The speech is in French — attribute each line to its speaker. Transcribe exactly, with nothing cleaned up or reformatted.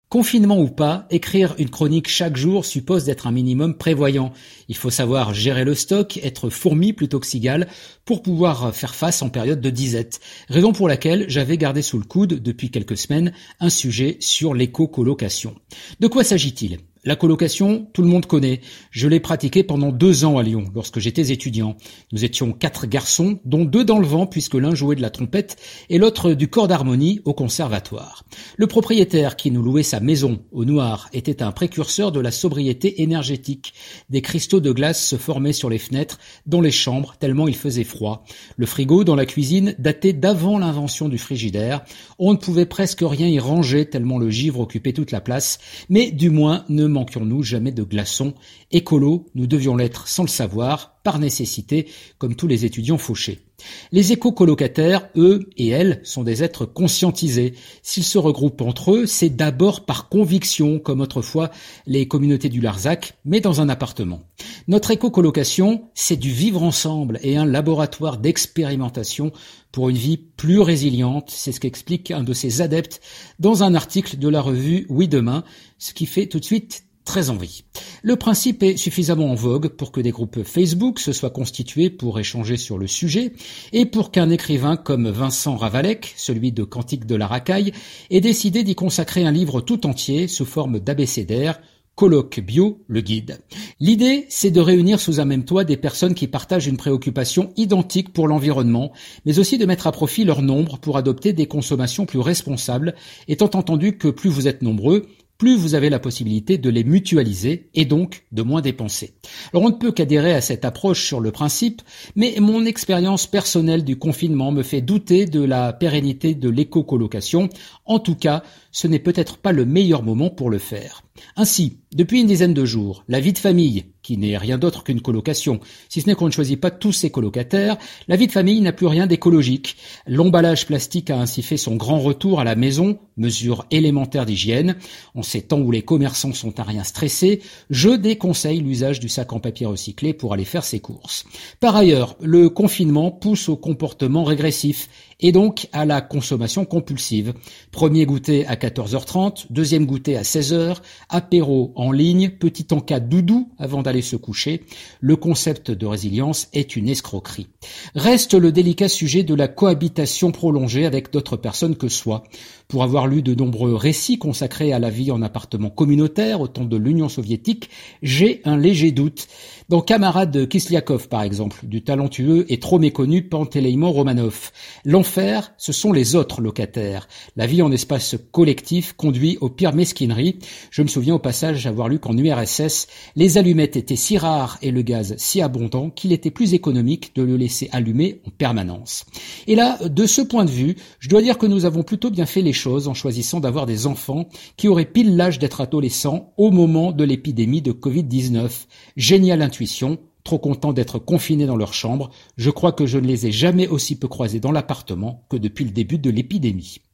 Speaker 1: Confinement ou pas, écrire une chronique chaque jour suppose d'être un minimum prévoyant. Il faut savoir gérer le stock, être fourmi plutôt que cigale, pour pouvoir faire face en période de disette. Raison pour laquelle j'avais gardé sous le coude, depuis quelques semaines, un sujet sur l'éco-colocation. De quoi s'agit-il ? La colocation, tout le monde connaît. Je l'ai pratiquée pendant deux ans à Lyon, lorsque j'étais étudiant. Nous étions quatre garçons, dont deux dans le vent, puisque l'un jouait de la trompette et l'autre du corps d'harmonie au conservatoire. Le propriétaire qui nous louait sa maison au noir était un précurseur de la sobriété énergétique. Des cristaux de glace se formaient sur les fenêtres, dans les chambres, tellement il faisait froid. Le frigo dans la cuisine datait d'avant l'invention du frigidaire. On ne pouvait presque rien y ranger, tellement le givre occupait toute la place, mais du moins ne manquions-nous jamais de glaçons. Écolos, nous devions l'être sans le savoir, par nécessité, comme tous les étudiants fauchés. Les éco-colocataires, eux et elles, sont des êtres conscientisés. S'ils se regroupent entre eux, c'est d'abord par conviction, comme autrefois les communautés du Larzac, mais dans un appartement. Notre éco-colocation, c'est du vivre ensemble et un laboratoire d'expérimentation pour une vie plus résiliente. C'est ce qu'explique un de ses adeptes dans un article de la revue Oui Demain, ce qui fait tout de suite très envie. Le principe est suffisamment en vogue pour que des groupes Facebook se soient constitués pour échanger sur le sujet et pour qu'un écrivain comme Vincent Ravalec, celui de Cantique de la Racaille, ait décidé d'y consacrer un livre tout entier sous forme d'abécédaire, Colloque Bio, le guide. L'idée, c'est de réunir sous un même toit des personnes qui partagent une préoccupation identique pour l'environnement, mais aussi de mettre à profit leur nombre pour adopter des consommations plus responsables, étant entendu que plus vous êtes nombreux, plus vous avez la possibilité de les mutualiser et donc de moins dépenser. Alors on ne peut qu'adhérer à cette approche sur le principe, mais mon expérience personnelle du confinement me fait douter de la pérennité de l'éco-colocation. En tout cas, ce n'est peut-être pas le meilleur moment pour le faire. Ainsi, depuis une dizaine de jours, la vie de famille, qui n'est rien d'autre qu'une colocation, si ce n'est qu'on ne choisit pas tous ses colocataires, la vie de famille n'a plus rien d'écologique. L'emballage plastique a ainsi fait son grand retour à la maison, mesure élémentaire d'hygiène. En ces temps où les commerçants sont à rien stressés, je déconseille l'usage du sac en papier recyclé pour aller faire ses courses. Par ailleurs, le confinement pousse au comportement régressif et donc à la consommation compulsive. Premier goûter à quatorze heures trente, deuxième goûter à seize heures, apéro en ligne, petit encas doudou avant d'aller se coucher. Le concept de résilience est une escroquerie. Reste le délicat sujet de la cohabitation prolongée avec d'autres personnes que soi. Pour avoir lu de nombreux récits consacrés à la vie en appartement communautaire au temps de l'Union soviétique, j'ai un léger doute. Dans Camarade Kisliakov, par exemple, du talentueux et trop méconnu Panteleimon Romanov, l'enfer, ce sont les autres locataires. La vie en espace collectif conduit aux pires mesquineries. Je me souviens au passage avoir lu qu'en U R S S, les allumettes étaient si rares et le gaz si abondant qu'il était plus économique de le laisser allumer en permanence. Et là, de ce point de vue, je dois dire que nous avons plutôt bien fait les choses en choisissant d'avoir des enfants qui auraient pile l'âge d'être adolescents au moment de l'épidémie de covid dix-neuf. Géniale intuition, trop contents d'être confinés dans leur chambre. Je crois que je ne les ai jamais aussi peu croisés dans l'appartement que depuis le début de l'épidémie.